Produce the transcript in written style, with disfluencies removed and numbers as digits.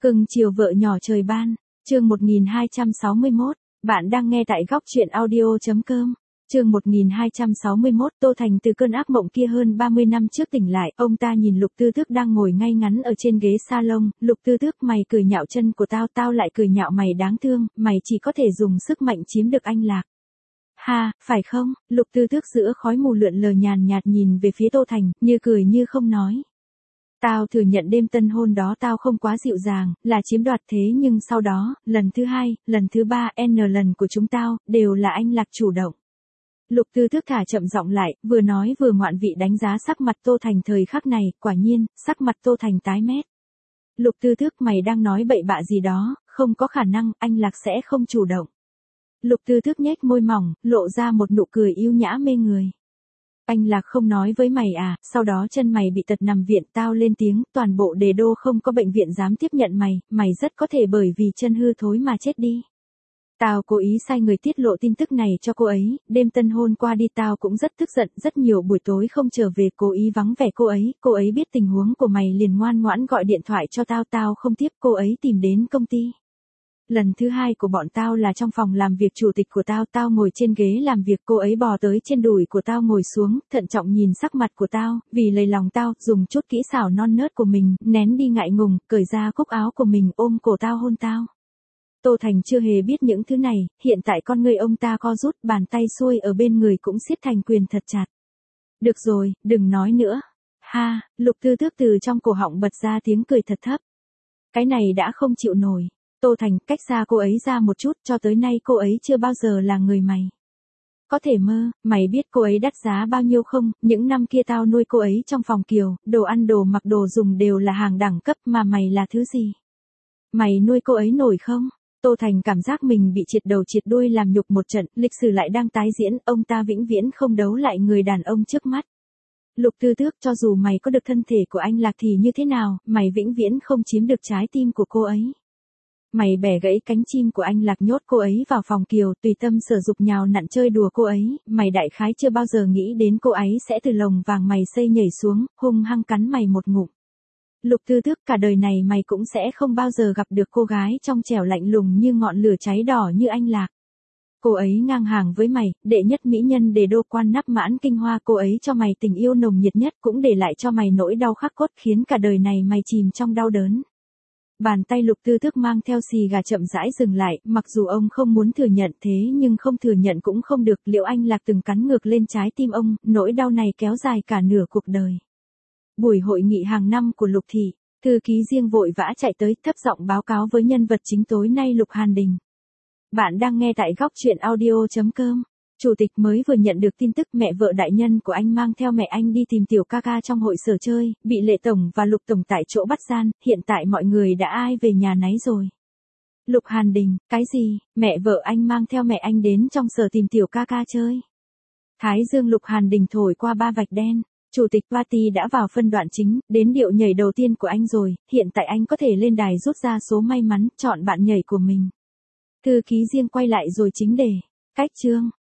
Cưng chiều vợ nhỏ trời ban, chương 1261, bạn đang nghe tại góc truyện audio.com. Chương 1261, Tô Thành từ cơn ác mộng kia hơn 30 năm trước tỉnh lại, ông ta nhìn Lục Tư Tước đang ngồi ngay ngắn ở trên ghế salon, Lục Tư Tước mày cười nhạo chân của tao, tao lại cười nhạo mày đáng thương, mày chỉ có thể dùng sức mạnh chiếm được anh Lạc. Ha, phải không? Lục Tư Tước giữa khói mù lượn lờ nhàn nhạt nhìn về phía Tô Thành, như cười như không nói. Tao thừa nhận đêm tân hôn đó tao không quá dịu dàng, là chiếm đoạt thế nhưng sau đó, lần thứ hai, lần thứ ba, n lần của chúng tao, đều là anh Lạc chủ động. Lục Tư Tước thả chậm giọng lại, vừa nói vừa ngoạn vị đánh giá sắc mặt Tô Thành thời khắc này, quả nhiên, sắc mặt Tô Thành tái mét. Lục Tư Tước mày đang nói bậy bạ gì đó, không có khả năng, anh Lạc sẽ không chủ động. Lục Tư Tước nhếch môi mỏng, lộ ra một nụ cười yêu nhã mê người. Anh Lạc không nói với mày à, sau đó chân mày bị tật nằm viện, tao lên tiếng, toàn bộ Đề Đô không có bệnh viện dám tiếp nhận mày, mày rất có thể bởi vì chân hư thối mà chết đi. Tao cố ý sai người tiết lộ tin tức này cho cô ấy, đêm tân hôn qua đi tao cũng rất tức giận, rất nhiều buổi tối không trở về cố ý vắng vẻ cô ấy biết tình huống của mày liền ngoan ngoãn gọi điện thoại cho tao, tao không tiếp, cô ấy tìm đến công ty. Lần thứ hai của bọn tao là trong phòng làm việc chủ tịch của tao, tao ngồi trên ghế làm việc, cô ấy bò tới trên đùi của tao ngồi xuống, thận trọng nhìn sắc mặt của tao, vì lấy lòng tao, dùng chút kỹ xảo non nớt của mình, nén đi ngại ngùng, cởi ra cúc áo của mình, ôm cổ tao hôn tao. Tô Thành chưa hề biết những thứ này, hiện tại con người ông ta co rút, bàn tay xuôi ở bên người cũng siết thành quyền thật chặt. Được rồi, đừng nói nữa. Ha, Lục Tư Tước từ trong cổ họng bật ra tiếng cười thật thấp. Cái này đã không chịu nổi. Tô Thành, cách xa cô ấy ra một chút, cho tới nay cô ấy chưa bao giờ là người mày. Có thể mơ, mày biết cô ấy đắt giá bao nhiêu không, những năm kia tao nuôi cô ấy trong phòng kiều, đồ ăn đồ mặc đồ dùng đều là hàng đẳng cấp mà mày là thứ gì? Mày nuôi cô ấy nổi không? Tô Thành cảm giác mình bị triệt đầu triệt đuôi làm nhục một trận, lịch sử lại đang tái diễn, ông ta vĩnh viễn không đấu lại người đàn ông trước mắt. Lục Tư Tước, cho dù mày có được thân thể của anh Lạc thì như thế nào, mày vĩnh viễn không chiếm được trái tim của cô ấy. Mày bẻ gãy cánh chim của anh Lạc, nhốt cô ấy vào phòng kiều, tùy tâm sở dục nhào nặn chơi đùa cô ấy, mày đại khái chưa bao giờ nghĩ đến cô ấy sẽ từ lồng vàng mày xây nhảy xuống, hung hăng cắn mày một ngụm. Lục Tư Tước, cả đời này mày cũng sẽ không bao giờ gặp được cô gái trong trẻo lạnh lùng như ngọn lửa cháy đỏ như anh Lạc. Cô ấy ngang hàng với mày, đệ nhất mỹ nhân Đề Đô, quan nắp mãn kinh hoa, cô ấy cho mày tình yêu nồng nhiệt nhất, cũng để lại cho mày nỗi đau khắc cốt, khiến cả đời này mày chìm trong đau đớn. Bàn tay Lục Tư Tước mang theo xì gà chậm rãi dừng lại, mặc dù ông không muốn thừa nhận thế nhưng không thừa nhận cũng không được, liệu anh Lạc từng cắn ngược lên trái tim ông, nỗi đau này kéo dài cả nửa cuộc đời. Buổi hội nghị hàng năm của Lục Thị, thư ký riêng vội vã chạy tới, thấp giọng báo cáo với nhân vật chính tối nay Lục Hàn Đình. Bạn đang nghe tại góc truyện audio.com. Chủ tịch mới vừa nhận được tin tức mẹ vợ đại nhân của anh mang theo mẹ anh đi tìm tiểu ca ca trong hội sở chơi, bị Lệ Tổng và Lục Tổng tại chỗ bắt gian, hiện tại mọi người đã ai về nhà nấy rồi. Lục Hàn Đình, cái gì, mẹ vợ anh mang theo mẹ anh đến trong sở tìm tiểu ca ca chơi. Thái dương Lục Hàn Đình thổi qua ba vạch đen. Chủ tịch party đã vào phân đoạn chính, đến điệu nhảy đầu tiên của anh rồi, hiện tại anh có thể lên đài rút ra số may mắn, chọn bạn nhảy của mình. Thư ký riêng quay lại rồi chính đề. Cách chương.